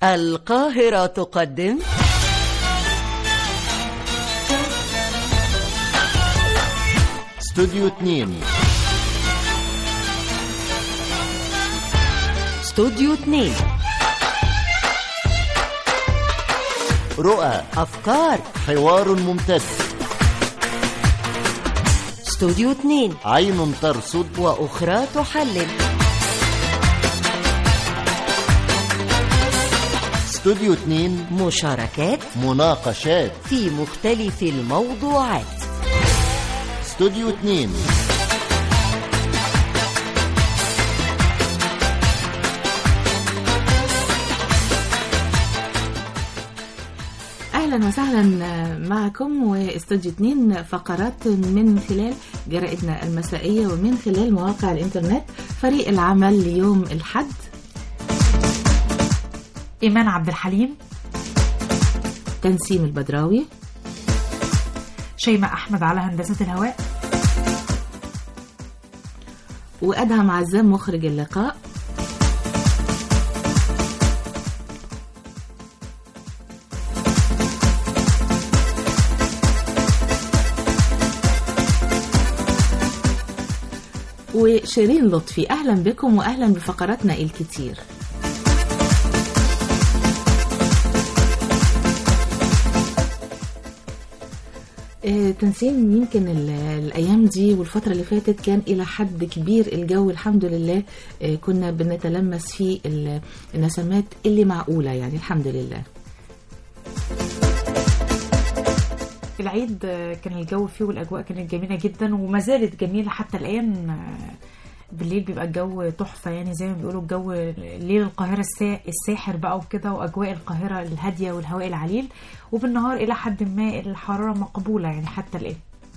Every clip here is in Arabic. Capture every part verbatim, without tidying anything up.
القاهرة تقدم استوديو اثنين. استوديو اثنين. رؤى، أفكار، حوار ممتد. استوديو اثنين. عين ترصد وأخرى تحلل. استوديو اثنين. مشاركات، مناقشات في مختلف الموضوعات. استوديو اثنين. أهلا وسهلا معكم واستوديو اثنين، فقرات من خلال جرائدنا المسائية ومن خلال مواقع الإنترنت. فريق العمل ليوم الحد: إيمان عبد الحليم، تنسيم البدراوي، شيماء أحمد على هندسة الهواء، وأدهم عزام مخرج اللقاء. وشيرين لطفي. أهلا بكم وأهلا بفقراتنا الكتير. تنسيم، يمكن الأيام دي والفترة اللي فاتت كان إلى حد كبير الجو الحمد لله كنا بنتلمس فيه النسمات اللي معقولة، يعني الحمد لله. العيد كان الجو فيه والأجواء كانت جميلة جدا وما زالت جميلة حتى الآن. بالليل بيبقى الجو تحفة، يعني زي ما بيقولوا الجو ليل القاهرة الساحر بقى وكده، وأجواء القاهرة الهادية والهواء العليل، وبالنهار إلى حد ما الحرارة مقبولة يعني حتى الآن.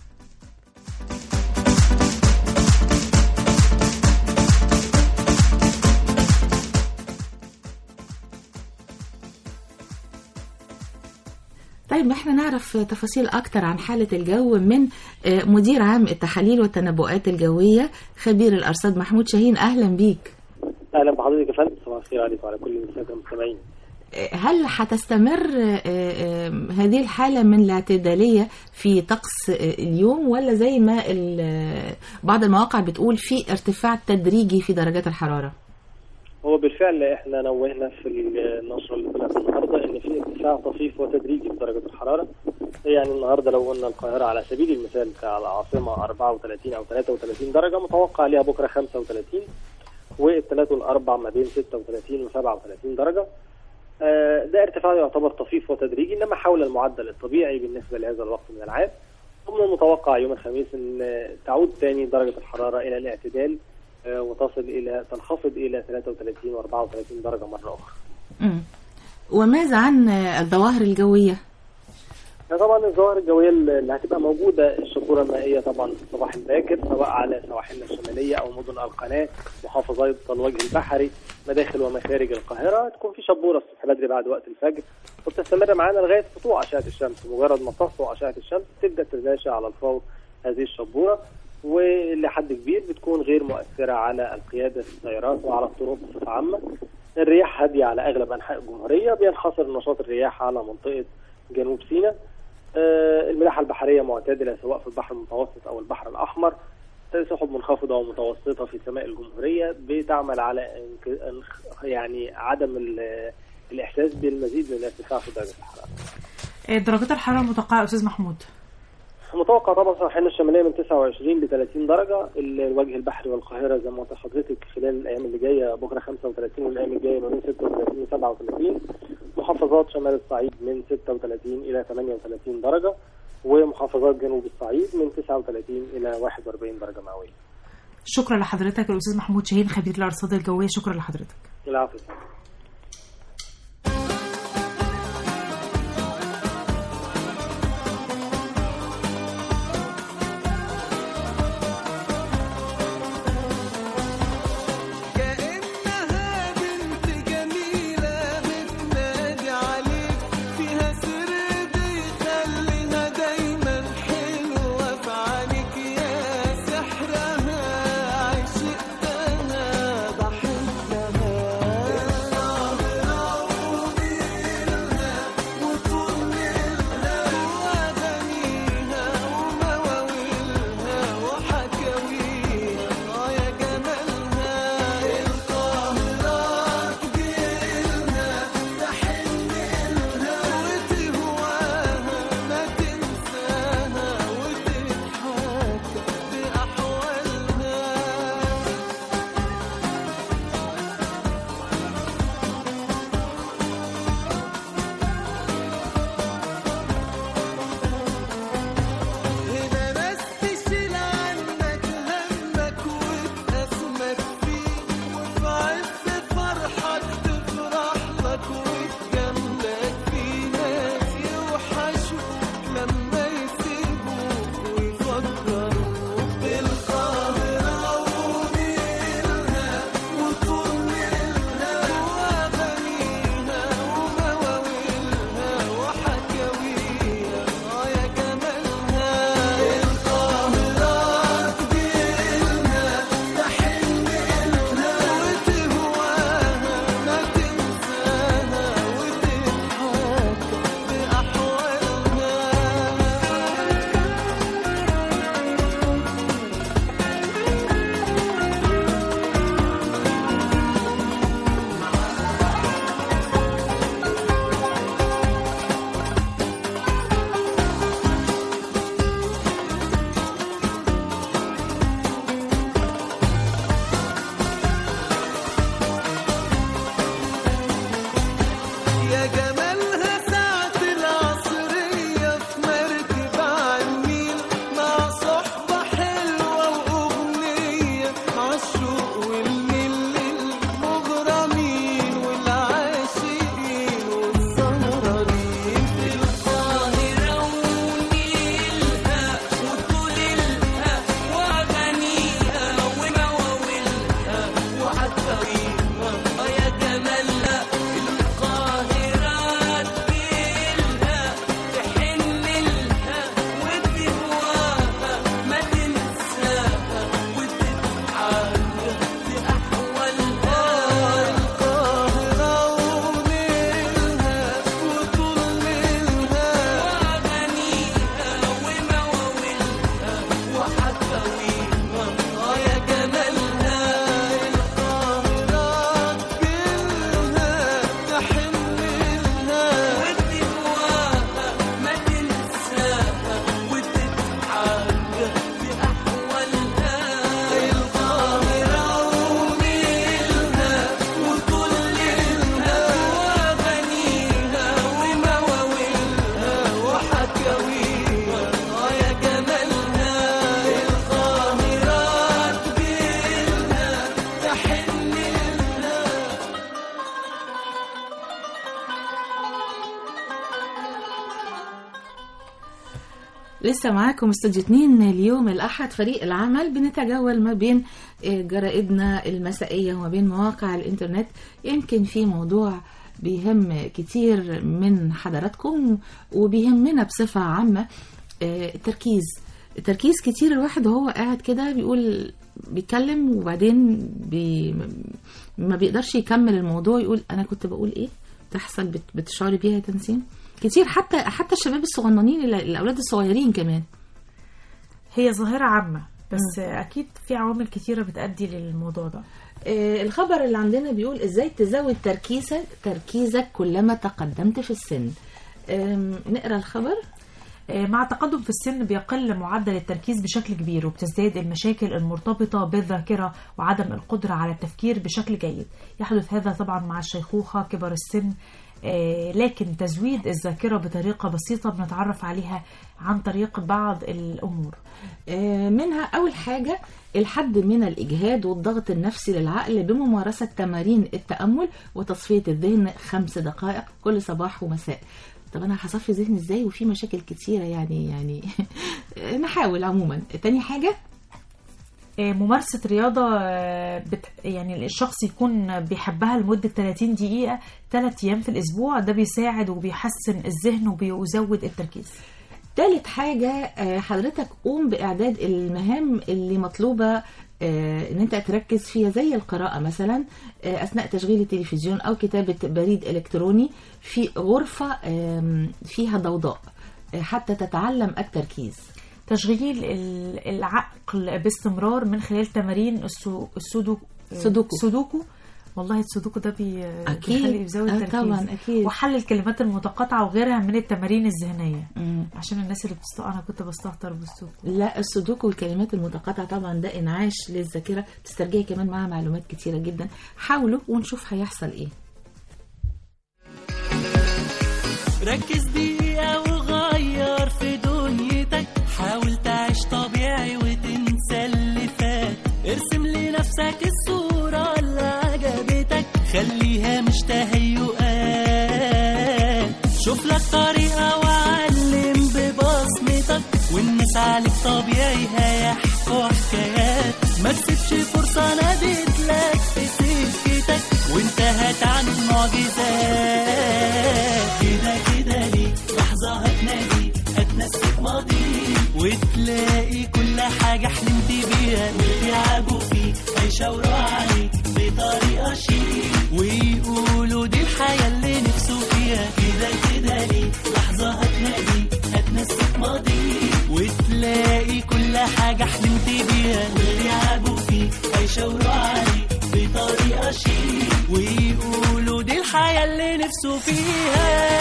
طيب، احنا نعرف تفاصيل اكتر عن حالة الجو من مدير عام التحاليل والتنبؤات الجوية خبير الارصاد محمود شاهين. اهلا بيك. اهلا بحضرتك يا فندم، صباح الخير عليك وعلى كل الساده المستمعين. هل هتستمر هذه الحالة من الاعتدالية في طقس اليوم، ولا زي ما بعض المواقع بتقول في ارتفاع تدريجي في درجات الحرارة؟ هو بالفعل احنا نوهنا في النشرة اللي طلعت النهارده ان في ارتفاع طفيف وتدريجي في درجة الحرارة. يعني النهارده لو قلنا القاهرة على سبيل المثال كالعاصمة أربعة وثلاثين أو ثلاثة وثلاثين درجة، متوقع عليها بكرة خمسة وثلاثين، والثلاث والأربع ما بين ستة وثلاثين وسبعة وثلاثين درجة. ده ارتفاع يعتبر طفيف وتدريجي، انما حول المعدل الطبيعي بالنسبة لهذا الوقت من العام. ومن المتوقع يوم الخميس ان تعود ثاني درجة الحرارة الى الاعتدال وتصل الى تنخفض الى ثلاثة وثلاثين وأربعة وثلاثين درجة مرة اخرى. امم وماذا عن الظواهر الجوية؟ طبعا الظواهر الجوية اللي هتبقى موجودة الشبورة المائية طبعا في الصباح الباكر، سواء على سواحلنا الشمالية او مدن القناة، محافظات الوجه البحري، مداخل ومخارج القاهرة. تكون في شبورة الصبح بدري بعد وقت الفجر، وبتستمر معانا لغاية سطوع أشعة الشمس. مجرد ما تسطع أشعة الشمس تبدأ تتلاشى على الفور هذه الشبورة، ولحد كبير بتكون غير مؤثرة على القيادة في السيارات وعلى الطرق بصفة عامة. الرياح هادية على أغلب أنحاء الجمهورية، بينحصر نشاط الرياح على منطقة جنوب سيناء. آه الملاحة البحرية معتدلة سواء في البحر المتوسط أو البحر الأحمر. سحب منخفضة ومتوسطة في سماء الجمهورية بتعمل على يعني عدم الإحساس بالمزيد من الارتفاع في درجة الحرارة. درجات الحرارة المتوقعة أستاذ محمود؟ متوقع طبعا سواحلنا الشمالية من تسعة وعشرين ل ثلاثين درجة، الوجه البحري والقاهرة زي ما قلت لحضرتك خلال الأيام اللي جاية بكرة خمسة وثلاثين، والأيام الجاية ما بين ستة وثلاثين و سبعة وثلاثين. محافظات شمال الصعيد من ستة وثلاثين إلى ثمانية وثلاثين درجة، ومحافظات جنوب الصعيد من تسعة وثلاثين إلى واحد وأربعين درجة مئوية. شكرا لحضرتك الأستاذ محمود شاهين خبير الأرصاد الجوية. شكرا لحضرتك. العفو. لسه معاكم استوديو اتنين. اليوم الأحد فريق العمل بنتجول ما بين جرائدنا المسائية وما بين مواقع الإنترنت. يمكن في موضوع بيهم كتير من حضراتكم وبيهمنا بصفة عامة، التركيز. التركيز كتير الواحد وهو قاعد كده بيقول بيتكلم وبعدين بي ما بيقدرش يكمل الموضوع، يقول أنا كنت بقول إيه. تحصل بتشعري بيها يا تنسيم كتير، حتى حتى الشباب الصغننين، الأولاد الصغيرين كمان. هي ظاهرة عامة بس م. أكيد في عوامل كتيرة بتؤدي للموضوع ده. آه الخبر اللي عندنا بيقول إزاي تزود تركيزك تركيزك كلما تقدمت في السن. نقرأ الخبر. مع التقدم في السن بيقل معدل التركيز بشكل كبير، وبتزداد المشاكل المرتبطة بالذاكرة وعدم القدرة على التفكير بشكل جيد. يحدث هذا طبعا مع الشيخوخة كبر السن، لكن تزويد الذاكرة بطريقة بسيطة بنتعرف عليها عن طريق بعض الأمور. منها أول حاجة الحد من الإجهاد والضغط النفسي للعقل بممارسة تمارين التأمل وتصفية الذهن خمس دقائق كل صباح ومساء. طب أنا هصفي ذهني إزاي وفي مشاكل كتيرة يعني يعني نحاول. عموما تاني حاجة ممارسة رياضة بت... يعني الشخص يكون بيحبها لمدة ثلاثين دقيقة ثلاث أيام في الأسبوع، ده بيساعد وبيحسن الذهن وبيزود التركيز. ثالث حاجة حضرتك قوم بإعداد المهام اللي مطلوبة ان انت تركز فيها، زي القراءة مثلا اثناء تشغيل التلفزيون او كتابة بريد الكتروني في غرفة فيها ضوضاء حتى تتعلم التركيز. تشغيل العقل باستمرار من خلال تمارين السودوكو سودوكو سودوكو والله السودوكو ده بي... أكيد. بيخلي يزود آه التركيز. طبعا أكيد. وحل الكلمات المتقاطعة وغيرها من التمارين الذهنية. مم. عشان الناس اللي بتست... أنا كنت بستهتر بالسودوكو. لا السودوكو والكلمات المتقاطعة طبعا ده إنعاش للذاكرة، بتسترجعي كمان معها معلومات كتيرة جدا. حاولوا ونشوف هيحصل إيه. ركز دقيقة وغير في دنيتك، حاول تعيش طبيعي وتنسى اللي فات، ارسم لنفسك الصورة اللي عجبتك، خليها مش تهيؤات، شوف لك طريقة وعلم ببصمتك، والناس عليك طبيعي هيحكوا حكايات، ما تسيبش فرصة نادت لك في سكتك وانت هتعمل معجزات. كده كده ليه لحظة هتنادي هتنسيك ماضي، وتلاقي كل حاجة حلمت بيها ويلعبوا فيك هيشاوروا عليك بطريقة شيك، ويقولوا دي الحياة اللي نفسه فيها. كده كده ليه لحظة هتنادي هتنسيك ماضي، وتلاقي كل حاجة حلمت بيها ويلعبوا فيك هيشاوروا عليك بطريقة شيك، ويقولوا دي الحياة اللي نفسه فيها.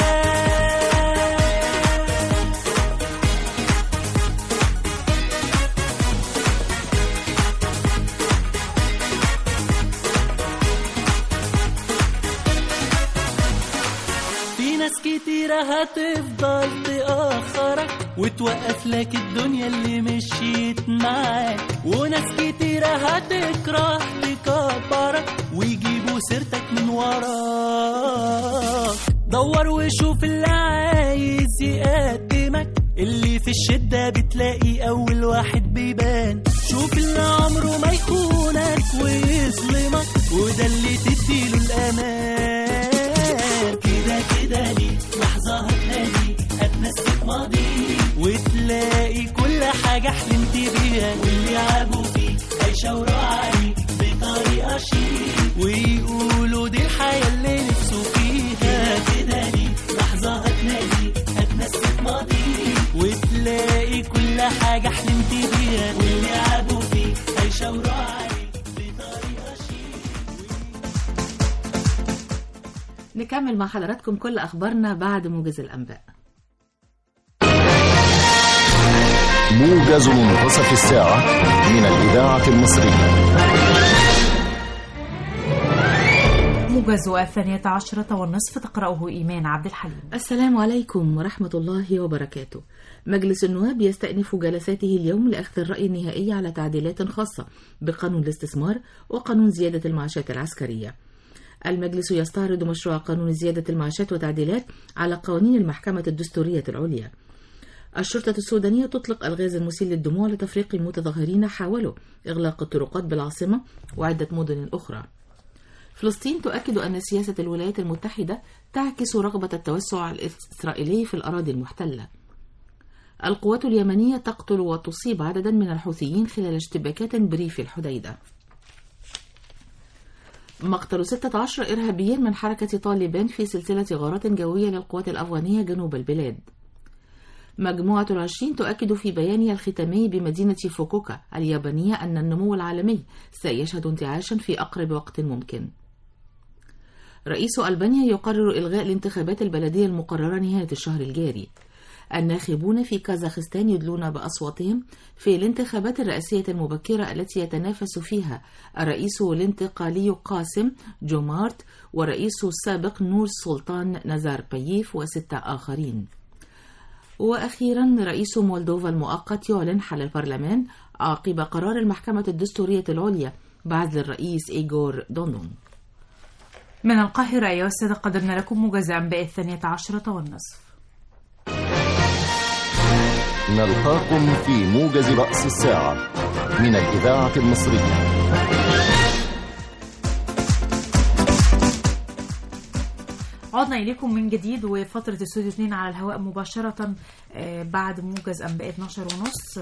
ناس كتيرة هتفضل تأخرك وتوقف لك الدنيا اللي مشيت معاك، وناس كتيرة هتكره تكبرك ويجيبوا سيرتك من وراك. دور وشوف اللي عايز يقدمك، اللي في الشدة بتلاقي أول واحد بيبان، شوف اللي عمره ما يخونك ويظلمك وده اللي تديله الأمان. كده كده ليه لحظة هتنادي هتنسيك ماضي، وتلاقي كل حاجة حلمت بيها واللي عابوا فيك هيشاوروا عليك بطريقة شيك، ويقولوا دي الحياة اللي نفسه فيها. كده ليه لحظة هتنادي هتنسيك ماضي، وتلاقي كل حاجة حلمت بيها واللي عابوا فيك هيشاوروا عليك بطريقة شيك. نكمل مع حضراتكم كل أخبارنا بعد موجز الأنباء. موجز منتصف الساعة من الإذاعة المصرية. موجز الثانية عشرة والنصف تقرأه إيمان عبد الحليم. السلام عليكم ورحمة الله وبركاته. مجلس النواب يستأنف جلساته اليوم لأخذ الرأي النهائي على تعديلات خاصة بقانون الاستثمار وقانون زيادة المعاشات العسكرية. المجلس يستعرض مشروع قانون زيادة المعاشات وتعديلات على قوانين المحكمة الدستورية العليا. الشرطة السودانية تطلق الغاز المسيل للدموع لتفريق متظاهرين حاولوا إغلاق الطرقات بالعاصمة وعدة مدن أخرى. فلسطين تؤكد أن سياسة الولايات المتحدة تعكس رغبة التوسع الإسرائيلي في الأراضي المحتلة. القوات اليمنية تقتل وتصيب عددا من الحوثيين خلال اشتباكات بريف الحديدة. مقتل ستة عشر إرهابيا من حركة طالبان في سلسلة غارات جوية للقوات الأفغانية جنوب البلاد. مجموعة العشرين تؤكد في بيانها الختامي بمدينة فوكوكا اليابانية أن النمو العالمي سيشهد انتعاشا في أقرب وقت ممكن. رئيس ألبانيا يقرر إلغاء الانتخابات البلدية المقررة نهاية الشهر الجاري. الناخبون في كازاخستان يدلون بأصواتهم في الانتخابات الرئاسية المبكرة التي يتنافس فيها الرئيس الانتقالي قاسم جومارت ورئيسه السابق نور سلطان نازارباييف وستة آخرين. وأخيرا رئيس مولدوفا المؤقت يعلن حل البرلمان عقب قرار المحكمة الدستورية العليا بعزل الرئيس إيغور دودون. من القاهرة أيها السادة قدمنا لكم موجز أنباء الثانية عشرة والنصف. نلقاكم في موجز رأس الساعة من الإذاعة المصرية. عدنا إليكم من جديد وفترة استوديو اثنين على الهواء مباشرة بعد موجز أنباء اثناشر ونص.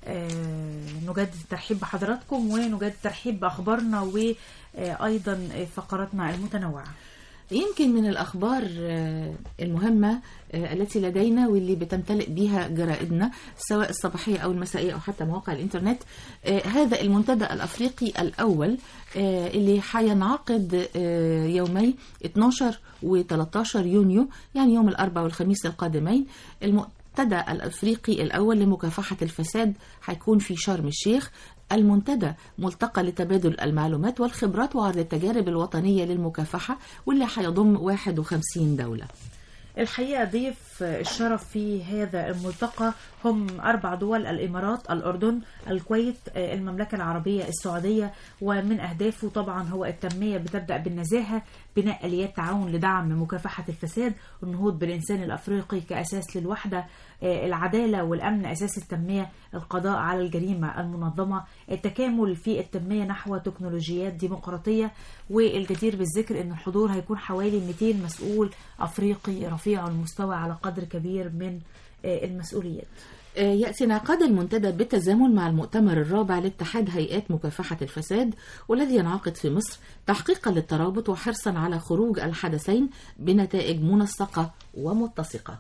نجدد الترحيب بحضراتكم ونجدد الترحيب بأخبارنا وأيضا فقراتنا المتنوعة. يمكن من الأخبار المهمة التي لدينا واللي بتمتلئ بها جرائدنا سواء الصباحية أو المسائية أو حتى مواقع الإنترنت هذا المنتدى الأفريقي الأول اللي حينعقد يومي اثناشر و ثلاثة عشر يونيو، يعني يوم الأربعاء والخميس القادمين. المنتدى الأفريقي الأول لمكافحة الفساد حيكون في شرم الشيخ. المنتدى ملتقى لتبادل المعلومات والخبرات وعرض التجارب الوطنية للمكافحة واللي حيضم واحد وخمسين دولة. الحقيقة ضيف الشرف في هذا الملتقى هم أربع دول: الإمارات، الأردن، الكويت، المملكة العربية السعودية. ومن أهدافه طبعا هو التنمية بتبدأ بالنزاهة، بناء آليات تعاون لدعم مكافحة الفساد، والنهوض بالإنسان الأفريقي كأساس للوحدة، العدالة والأمن أساس التنمية، القضاء على الجريمة المنظمة، التكامل في التنمية نحو تكنولوجيات ديمقراطية. والجدير بالذكر أن الحضور هيكون حوالي مئتين مسؤول أفريقي رفيع المستوى على قدر كبير من المسؤوليات. يأتي انعقاد المنتدى بالتزامن مع المؤتمر الرابع لاتحاد هيئات مكافحة الفساد والذي ينعقد في مصر تحقيقا للترابط وحرصا على خروج الحدثين بنتائج منسقة ومتسقة.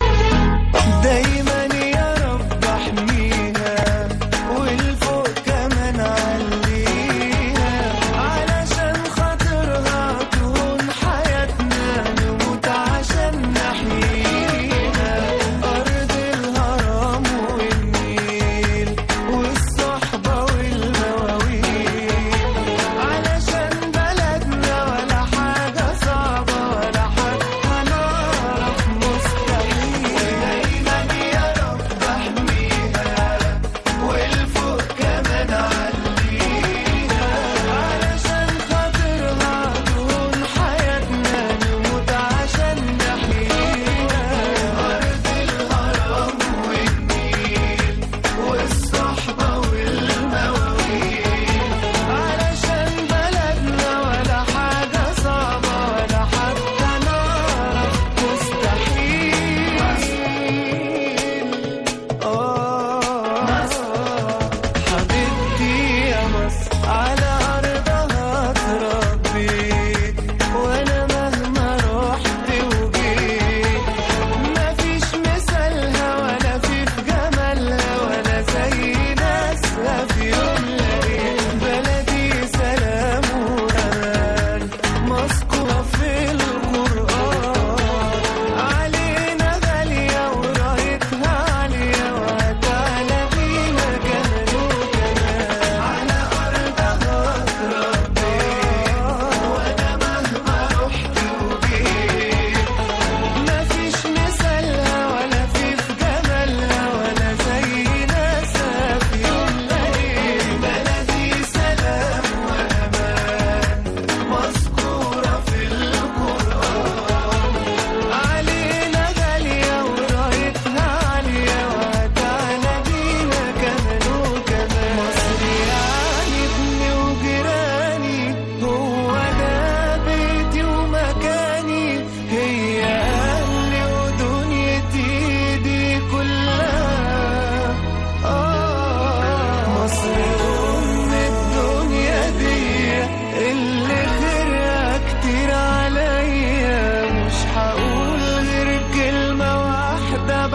دايما يا رب احميها والفوق كمان عليها علشان خاطرها تهون حياتنا نموت عشان نحييها. أرض الهرم والنيل والصحبة والمواويل علشان بلدنا ولا حاجة صعبة ولا حاجة هنعرف مستحيل. دايما يا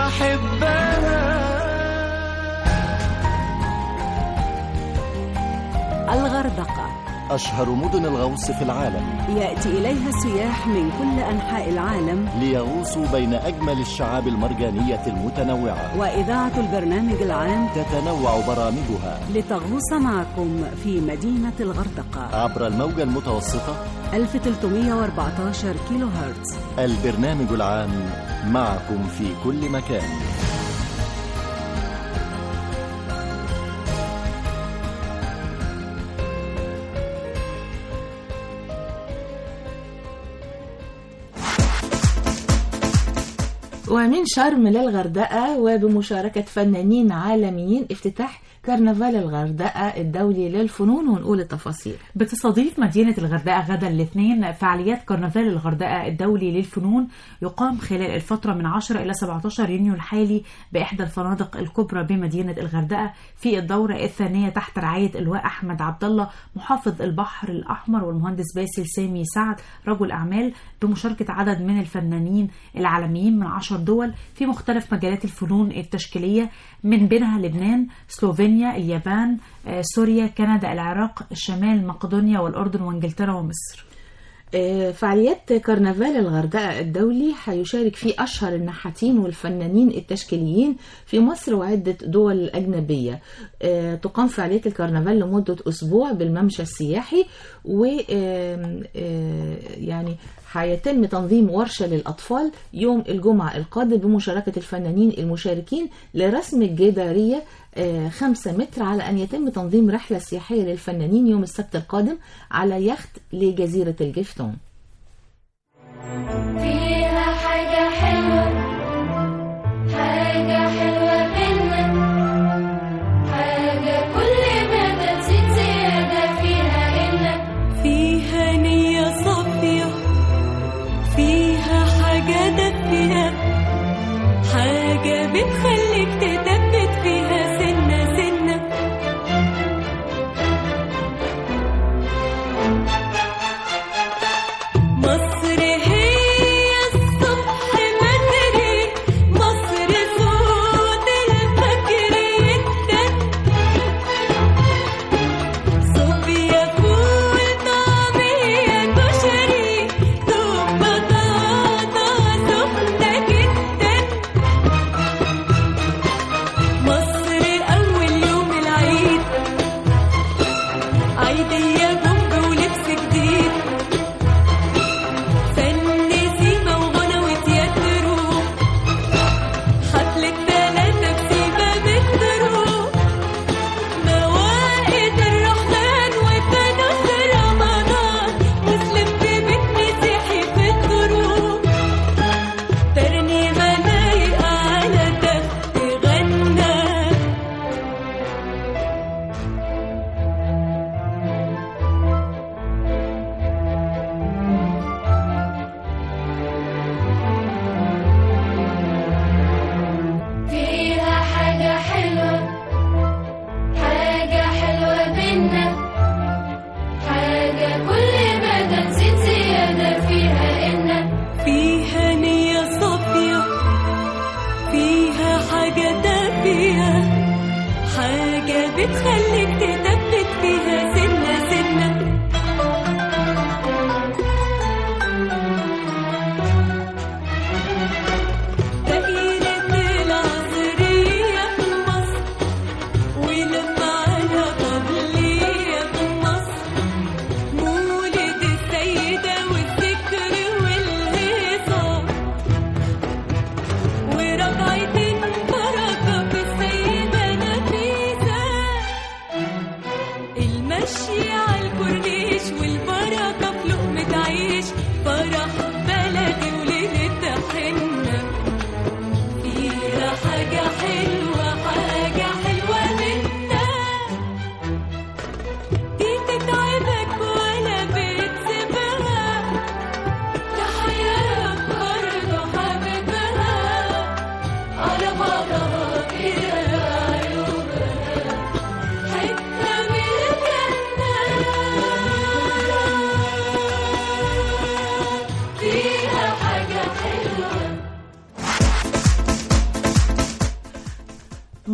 بحبها. الغردقة أشهر مدن الغوص في العالم، يأتي إليها السياح من كل أنحاء العالم ليغوصوا بين أجمل الشعاب المرجانية المتنوعة. وإذاعة البرنامج العام تتنوع برامجها لتغوص معكم في مدينة الغردقة عبر الموجة المتوسطة ألف وثلاثمائة وأربعة عشر كيلو هرتز. البرنامج العام معكم في كل مكان. ومن شرم للغردقة وبمشاركة فنانين عالميين افتتاح كرنفال الغردقة الدولي للفنون، ونقول التفاصيل. بتستضيف مدينة الغردقة غدا الاثنين فعاليات كرنفال الغردقة الدولي للفنون، يقام خلال الفترة من عشرة إلى سبعة عشر يونيو الحالي بإحدى الفنادق الكبرى بمدينة الغردقة في الدورة الثانية تحت رعاية اللواء أحمد عبد الله محافظ البحر الأحمر والمهندس باسل سامي سعد رجل أعمال، بمشاركة عدد من الفنانين العالميين من عشر دول في مختلف مجالات الفنون التشكيلية، من بينها لبنان، سلوفينيا، اليابان، سوريا، كندا، العراق، الشمال، مقدونيا والأردن وانجلترا ومصر. فعاليات كرنفال الغردقة الدولي هيشارك فيه أشهر النحاتين والفنانين التشكيليين في مصر وعدة دول أجنبية. تقام فعاليات الكرنفال لمدة أسبوع بالممشى السياحي، و يعني هيتم تنظيم ورشة للأطفال يوم الجمعة القادم بمشاركة الفنانين المشاركين لرسم الجدارية خمسة متر، على أن يتم تنظيم رحلة سياحية للفنانين يوم السبت القادم على يخت لجزيرة الجفتون. فيها حاجة حلوة، حاجة حلوة بينا، حاجة كل ما تزيد زيادة فيها إلا فيها نية صافية، فيها حاجة دافية، حاجة بتخليك تثبت فيها سنة سنة. مصر هي الصبح بدري، مصر صوت الفجر يدن، صوفيا فول طعمية كشري دوب بطاطا سخنة جدا. مصر أول يوم العيد، عيدية بومب ولبس جديد، فن سيما وغنى وتياترو، حفلة تلاتة بسيبة بترو، موائد الرحمن وفانوس رمضان، مسلم في بيت مسيحي في الدروب، ترنيمة لايقة على ده تغنى. فيها حاجة حلوة، حاجة حلوة بينا، حاجة كل ما تزيد زيادة فيها إن فيها نية صافية، فيها حاجة دافية، حاجة بتخليك تثبت فيها سنة سنة. دائرة العصرية في مصر، ولما على قبلية في مصر، مولد السيدة والذكر والهيصة، ورجعت بركة في السيدة نفيسة.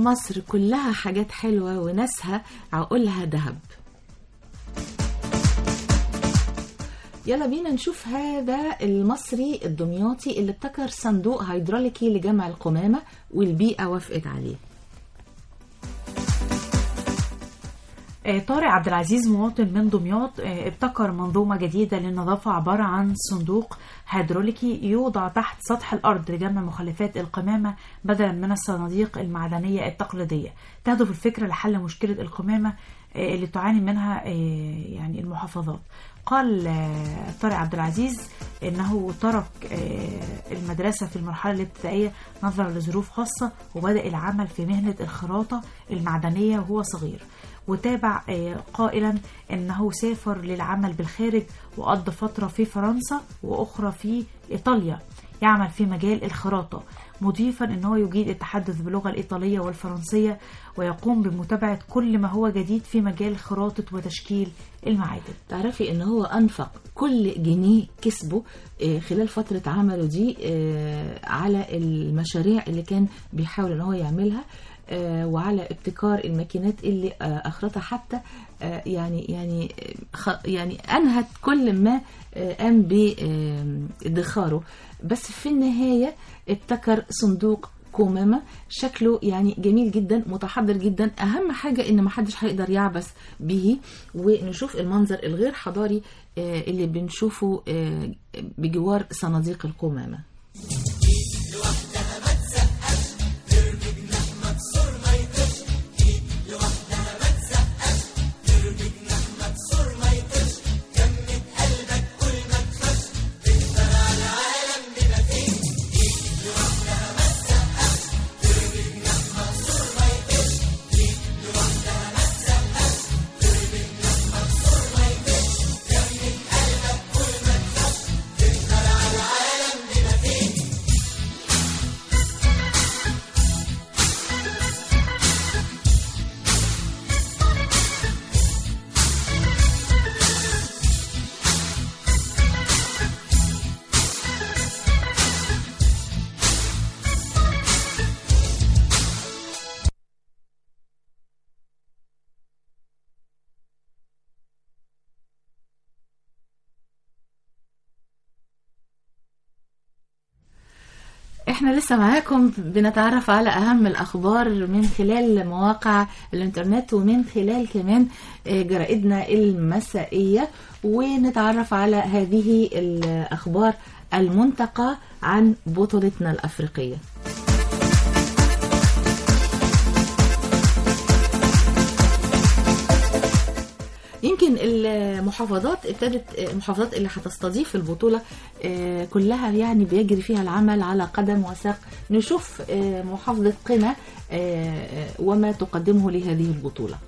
مصر كلها حاجات حلوة وناسها عقولها ذهب. يلا بينا نشوف هذا المصري الدمياطي اللي ابتكر صندوق هيدروليكي لجمع القمامة والبيئة وافقت عليه. طارق عبد العزيز مواطن من دمياط ابتكر منظومة جديدة للنظافة عبارة عن صندوق هيدروليكي يوضع تحت سطح الأرض لجمع مخلفات القمامة بدلا من الصناديق المعدنية التقليدية. تهدف الفكرة لحل مشكلة القمامة اللي تعاني منها يعني المحافظات. قال طارق عبد العزيز انه ترك المدرسة في المرحلة الابتدائية نظرا لظروف خاصة وبدأ العمل في مهنة الخراطة المعدنية وهو صغير، وتابع قائلا انه سافر للعمل بالخارج وقضى فترة في فرنسا واخرى في ايطاليا يعمل في مجال الخراطة، مضيفا انه يجيد التحدث باللغة الايطالية والفرنسية ويقوم بمتابعة كل ما هو جديد في مجال خراطة وتشكيل المعادن. تعرفي ان هو انفق كل جنيه كسبه خلال فترة عمله دي على المشاريع اللي كان بيحاول ان هو يعملها وعلى ابتكار الماكينات اللي اخرتها، حتى يعني يعني يعني انهت كل ما قام بادخاره. بس في النهاية ابتكر صندوق قمامة شكله يعني جميل جدا متحضر جدا. اهم حاجة ان محدش هيقدر يعبث به، ونشوف المنظر الغير حضاري اللي بنشوفه بجوار صناديق القمامة. احنا لسه معاكم بنتعرف على اهم الاخبار من خلال مواقع الانترنت ومن خلال كمان جرائدنا المسائية، ونتعرف على هذه الاخبار المنتقى عن بطولتنا الافريقية. يمكن المحافظات ابتدت المحافظات اللي هتستضيف البطولة كلها يعني بيجري فيها العمل على قدم وساق. نشوف محافظة قنا وما تقدمه لهذه البطولة.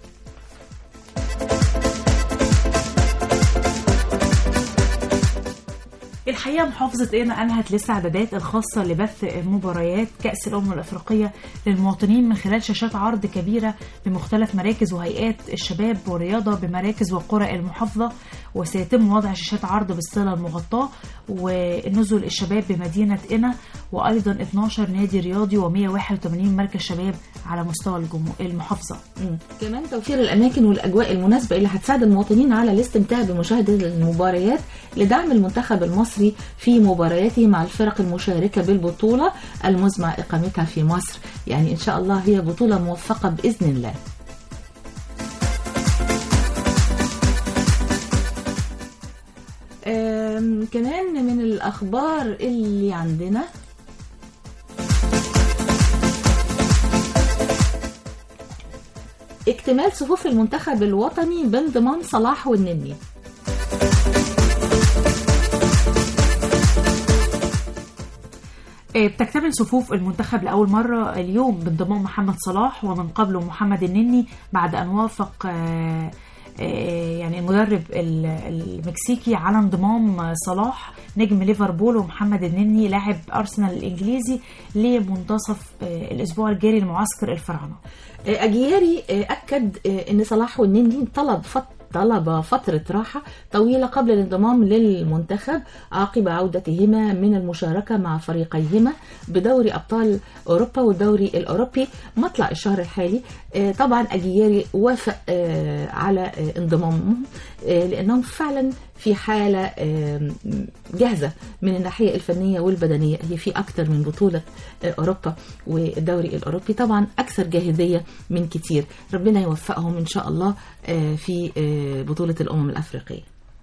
الحقيقة محافظة قنا أنهت الاستعدادات الخاصة لبث مباريات كأس الأمم الأفريقية للمواطنين من خلال شاشات عرض كبيرة بمختلف مراكز وهيئات الشباب والرياضة بمراكز وقرى المحافظة، وسيتم وضع شاشات عرض بالصالة المغطاة ونزل الشباب بمدينة قنا، وأيضا اثناشر نادي رياضي ومئة وواحد وثمانين مركز شباب على مستوى المحافظة. مم. كمان توفير الأماكن والأجواء المناسبة اللي هتساعد المواطنين على الاستمتاع بمشاهدة المباريات لدعم المنتخب المصري في مبارياته مع الفرق المشاركة بالبطولة المزمع إقامتها في مصر. يعني إن شاء الله هي بطولة موفقة بإذن الله. كمان من الأخبار اللي عندنا اكتمال صفوف المنتخب الوطني بانضمام صلاح والنني. بتكتمل صفوف المنتخب لأول مرة اليوم بانضمام محمد صلاح ومن قبله محمد النني بعد أن وافق يعني المدرب المكسيكي على انضمام صلاح نجم ليفربول ومحمد النني لاعب أرسنال الإنجليزي لمنتصف الأسبوع الجاري لمعسكر الفراعنة. أجياري أكد أن صلاح والنني طلب طلب فترة راحة طويلة قبل الانضمام للمنتخب عقب عودتهما من المشاركة مع فريقيهما بدوري أبطال أوروبا والدوري الأوروبي مطلع الشهر الحالي. طبعا أجياري وافق على انضمامهم لأنهم فعلا في حالة جاهزة من الناحية الفنية والبدنية. هي في أكثر من بطولة أوروبا والدوري الأوروبي، طبعا أكثر جاهزية من كتير. ربنا يوفقهم إن شاء الله في بطولة الأمم الأفريقية.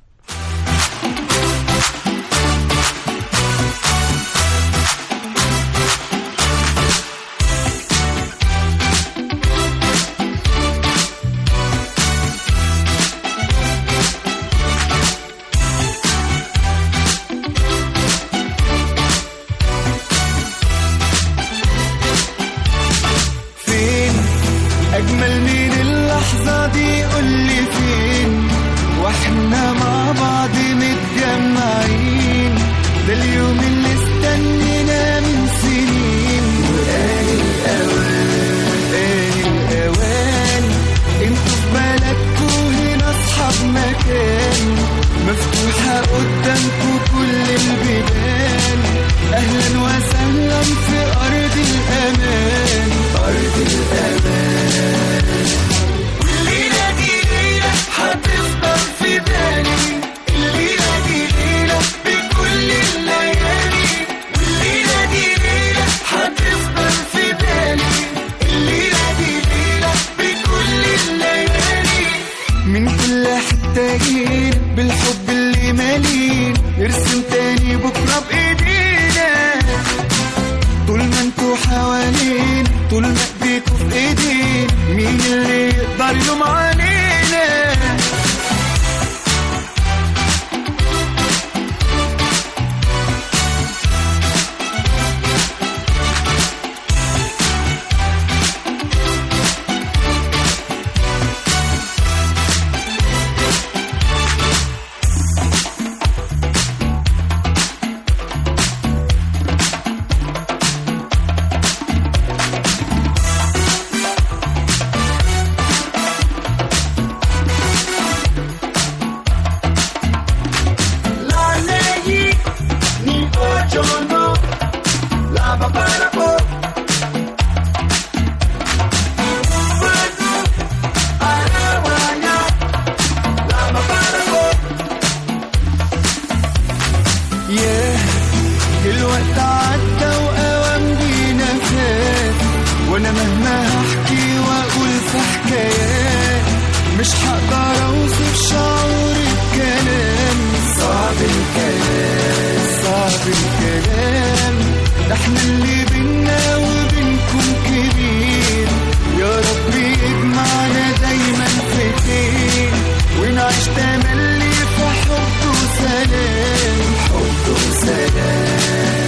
أجمل من اللحظة دي قولي فين وإحنا مع بعض متجمعين، ده اليوم اللي استنينا من سنين. وآن الأوان آن الأوان انتوا في بلدكوا هنا أصحاب مكان، مفتوحة قدامكوا كل البيبان. أهلا وسهلا في أرض الأمان، أرض الأمان. الليلة دي ليلة هتفضل في بالي، الليلة دي ليلة بكل الليالي. والليلة دي ليلة هتفضل في بالي، الليلة دي ليلة بكل الليالي. من كل حتة جيل بالحب اللي مالين، نرسم تاني بكرة بإيدينا. طول ما انتوا حوالين، طول ما ايديكوا في ايدين، مين اللي يقدر يلوم علينا؟ الوقت عدى وأوام بينا فات، وانا مهما هحكي واقول في حكايات مش هقدر اوصف شعور الكلام. صعب الكلام صعب الكلام، احنا اللي بينا وبينكم كبير. يا رب يجمعنا دايما في خير، ونعيش تملي في حب وسلام، حب وسلام.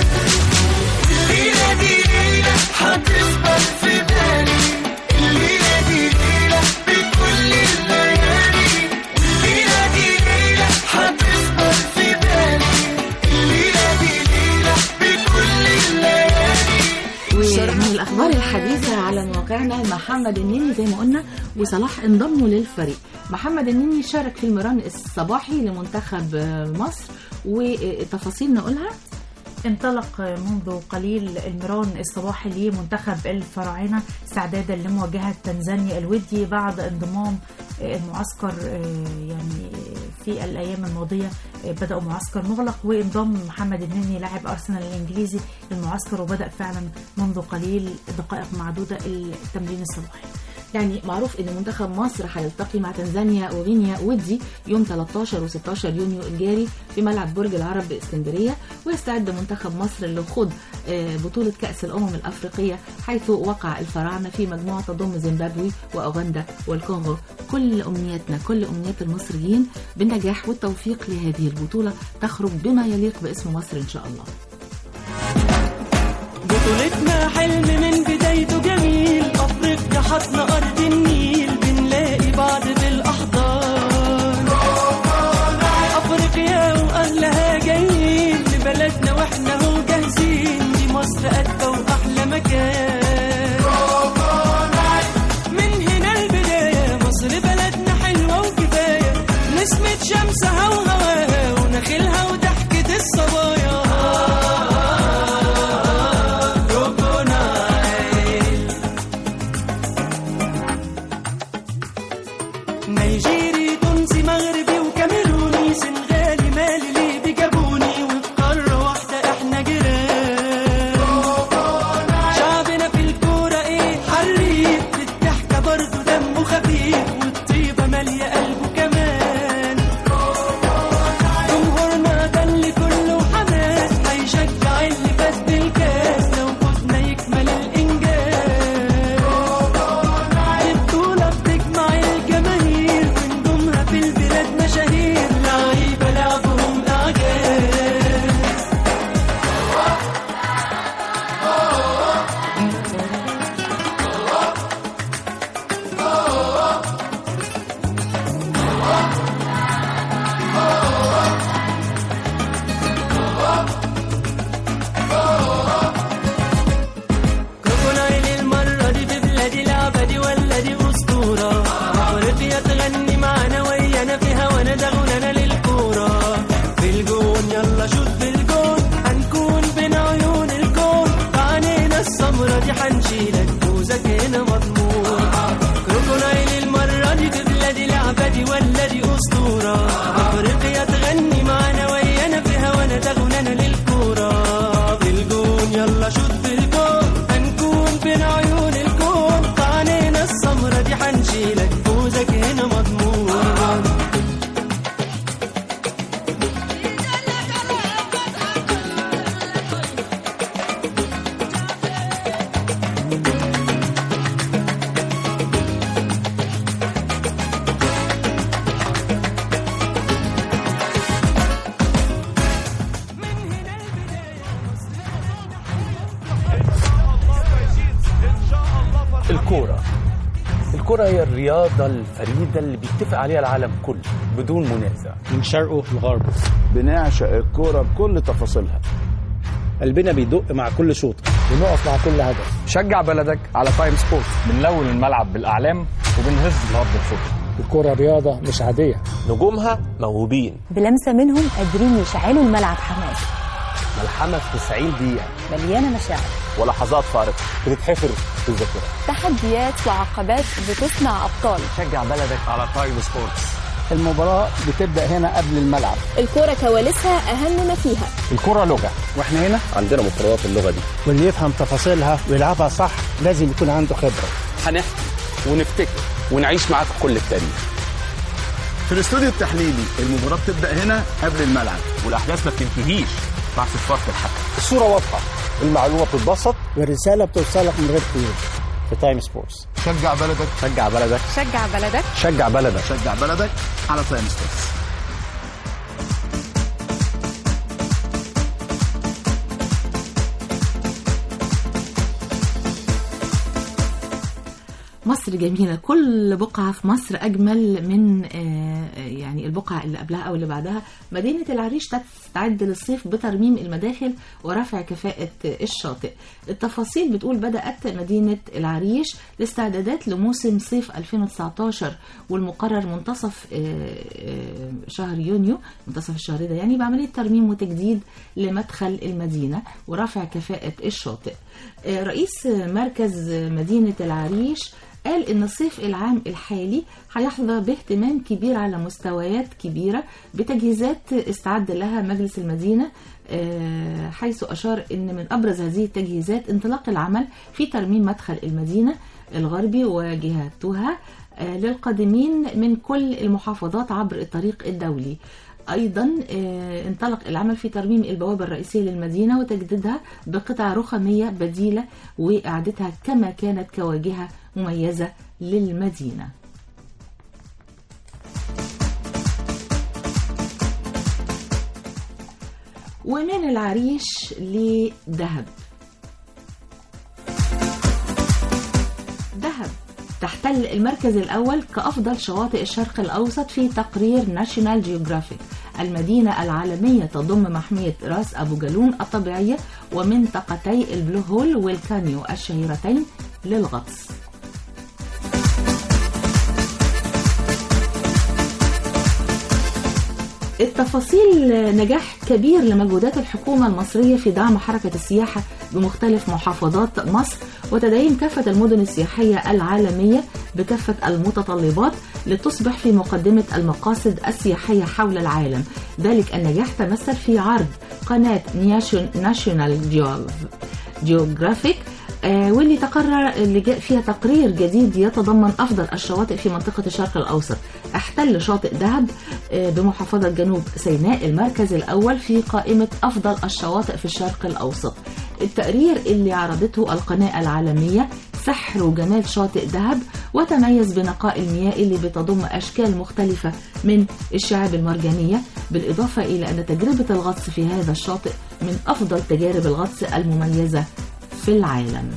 الليلة دي ليلة هتفضل في بالي، الليلة دي ليلة بكل الليالي. الليلة دي ليلة هتفضل في بالي، الليلة دي ليلة بكل الليالي. ومن الأخبار الحديثة على مواقعنا محمد النني زي ما قلنا وصلاح انضموا للفريق. محمد النني شارك في المران الصباحي لمنتخب مصر، وتفاصيل نقولها. انطلق منذ قليل المران الصباحي لمنتخب الفراعنة استعدادا لمواجهة تنزانيا الودي بعد انضمام المعسكر. يعني في الأيام الماضية بدأوا معسكر مغلق، وانضم محمد النني لاعب أرسنال الإنجليزي للمعسكر، وبدأ فعلا منذ قليل دقائق معدودة التمرين الصباحي. يعني معروف ان منتخب مصر هيلتقي مع تنزانيا وغينيا ودي يوم ثلاثة عشر وستة عشر يونيو الجاري في ملعب برج العرب باسكندريه، ويستعد منتخب مصر لخوض بطوله كاس الامم الافريقيه، حيث وقع الفراعنه في مجموعه تضم زيمبابوي واوغندا والكونغو. كل امنياتنا كل امنيات المصريين بالنجاح والتوفيق لهذه البطوله تخرج بما يليق باسم مصر ان شاء الله. بطولتنا حلم من بدايته جميل، أفريقيا حضن أرض النيل، بنلاقي بعض بالأحضان. أفريقيا وأهلها جايين لبلدنا وإحنا هو جاهزين، دي مصر أجدى وأحلى مكان. من هنا البداية مصر بلدنا حلوة وكفاية، الكورة. الكرة هي الرياضة الفريدة اللي بيتفق عليها العالم كله بدون منازع من شرقه لغربه. بنعشق الكرة بكل تفاصيلها، قلبنا بيدق مع كل شوط، بنقف مع كل هدف. شجع بلدك على تايم سبورت. بنلون الملعب بالأعلام وبنهز الأرض الفوق. الكرة رياضة مش عادية، نجومها موهوبين، بلمسة منهم قادرين يشعلوا الملعب حماس. ملحمة في تسعين دقيقة مليانة مشاعر ولحظات فارقة بتتحفر في الذاكرة. تحديات وعقبات بتصنع أبطال. شجع بلدك على تايم سبورتس. المباراة بتبدأ هنا قبل الملعب. الكرة كواليسها أهم ما فيها. الكرة لغة، واحنا هنا عندنا مفردات اللغة دي، واللي يفهم تفاصيلها ويلعبها صح لازم يكون عنده خبرة. هنحكي ونفتكر ونعيش معاك كل التاريخ. في الاستوديو التحليلي المباراة بتبدأ هنا قبل الملعب، والأحداث ما بتنتهيش مع صفارة الحكم. الصورة واضحة، المعلومة بتتبسط، والرسالة بتوصلك من غير قيود. في تايم سبورتس. شجع بلدك، شجع بلدك، شجع بلدك، شجع بلدك، شجع بلدك على تايم سبورتس. مصر جميلة، كل بقعة في مصر أجمل من يعني البقعة اللي قبلها أو اللي بعدها. مدينة العريش تستعد للصيف بترميم المداخل ورفع كفاءة الشاطئ. التفاصيل بتقول بدأت مدينة العريش الاستعدادات لموسم صيف ألفين وتسعتاشر، والمقرر منتصف شهر يونيو، منتصف الشهر ده يعني، بعملية ترميم وتجديد لمدخل المدينة ورفع كفاءة الشاطئ. رئيس مركز مدينة العريش قال إن الصيف العام الحالي هيحظى باهتمام كبير على مستويات كبيرة بتجهيزات استعد لها مجلس المدينة، حيث أشار إن من أبرز هذه التجهيزات انطلاق العمل في ترميم مدخل المدينة الغربي وجهاتها للقادمين من كل المحافظات عبر الطريق الدولي. أيضا انطلق العمل في ترميم البوابة الرئيسية للمدينة وتجديدها بقطع رخامية بديلة وإعادتها كما كانت كواجهة مميزة للمدينة. ومن العريش لدهب. دهب تحتل المركز الأول كأفضل شواطئ الشرق الأوسط في تقرير ناشيونال جيوغرافيك. المدينة العالمية تضم محمية راس أبو جالوم الطبيعية ومنطقتي البلو هول والكانيو الشهيرتين للغطس. التفاصيل نجاح كبير لمجهودات الحكومة المصرية في دعم حركة السياحة بمختلف محافظات مصر وتدعيم كافة المدن السياحية العالمية بكافة المتطلبات لتصبح في مقدمة المقاصد السياحية حول العالم. ذلك النجاح تمثل في عرض قناة ناشيونال جيوغرافيك آه واللي تقرر اللي جاء فيها تقرير جديد يتضمن أفضل الشواطئ في منطقة الشرق الأوسط. احتل شاطئ دهب آه بمحافظة جنوب سيناء المركز الأول في قائمة أفضل الشواطئ في الشرق الأوسط. التقرير اللي عرضته القناة العالمية سحر وجمال شاطئ دهب وتميز بنقاء المياه اللي بتضم أشكال مختلفة من الشعاب المرجانية، بالإضافة إلى أن تجربة الغطس في هذا الشاطئ من أفضل تجارب الغطس المميزة في العالم.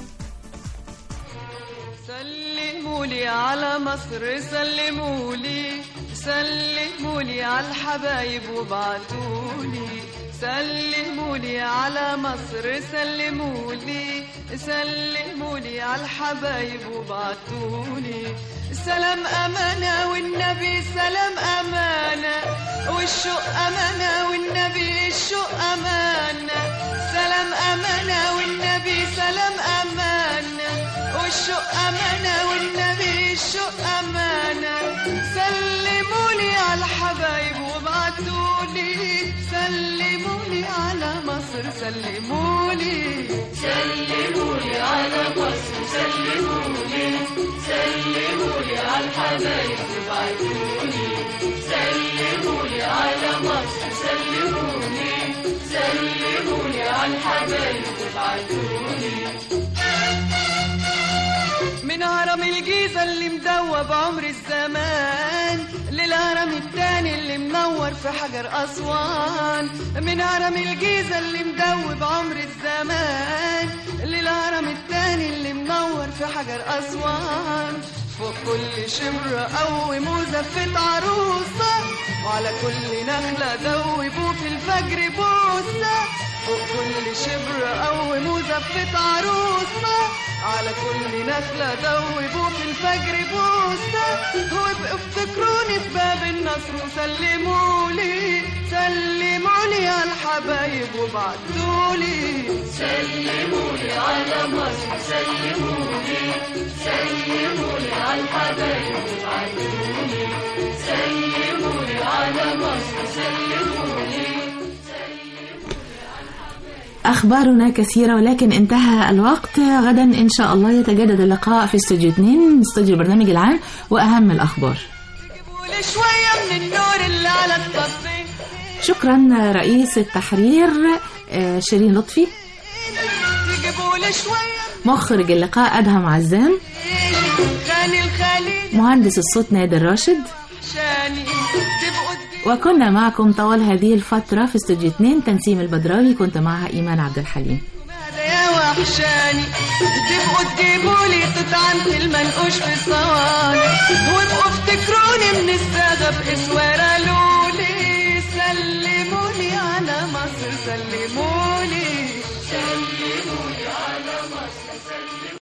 سلمولي على مصر، سلمولي سلمولي على الحبايب وبعتولي، سلمولي على مصر، سلمولي سلمولي على الحبايب وبعتولي. سلام أمانة والنبي سلام أمانة، والشوق أمانة والنبي الشوق أمانة. سلام أمانة والنبي سلام أمانة، والشوق أمانة والنبي الشوق أمانة. سلمولي على الحبايب وبعتولي، سلمولي على مصر، سلمولي سلمولي على مصر، سلمولي سلمولي على الحبايب وبعتولي، سلمولي على مصر، سلمولي سلمولي على الحبايب وبعتولي. من هرم الجيزة اللي مدوب عمر الزمان للهرم التاني اللي منور في حجر أسوان. من هرم الجيزة اللي مدوب عمر الزمان للهرم التاني اللي منور في حجر أسوان. فوق كل شبر قوي مزفة عروسة، وعلى كل نخلة دوبوا في الفجر بوسة. فوق كل شبر قوي مزفة عروسة، على كل نخلة دوبوا في الفجر بوسة. وابقوا افتكروني في باب النصر وسلمولي، سلمولي على الحبايب وبعتولي. سلمولي على مصر سلمولي، سلمولي على الحبايب وبعتولي، سلمولي على مصر سلمولي. أخبارنا كثيرة ولكن انتهى الوقت. غدا إن شاء الله يتجدد اللقاء في استوديو اثنين، استوديو البرنامج العام وأهم الأخبار. شوية من النور اللي على الطفين. شكرا رئيس التحرير شيرين لطفي، مخرج اللقاء أدهم عزام، مهندس الصوت نادر راشد، وكنا معكم طوال هذه الفترة في استوديو اثنين تنسيم البدراوي، كنت معها إيمان عبد الحليم. يا وحشاني تبقوا تجيبولي قطعة المنقوش في الصواني، وابقوا افتكروني من الساغة بإسوارة لولي. سلمولي على مصر سلمولي، سلمولي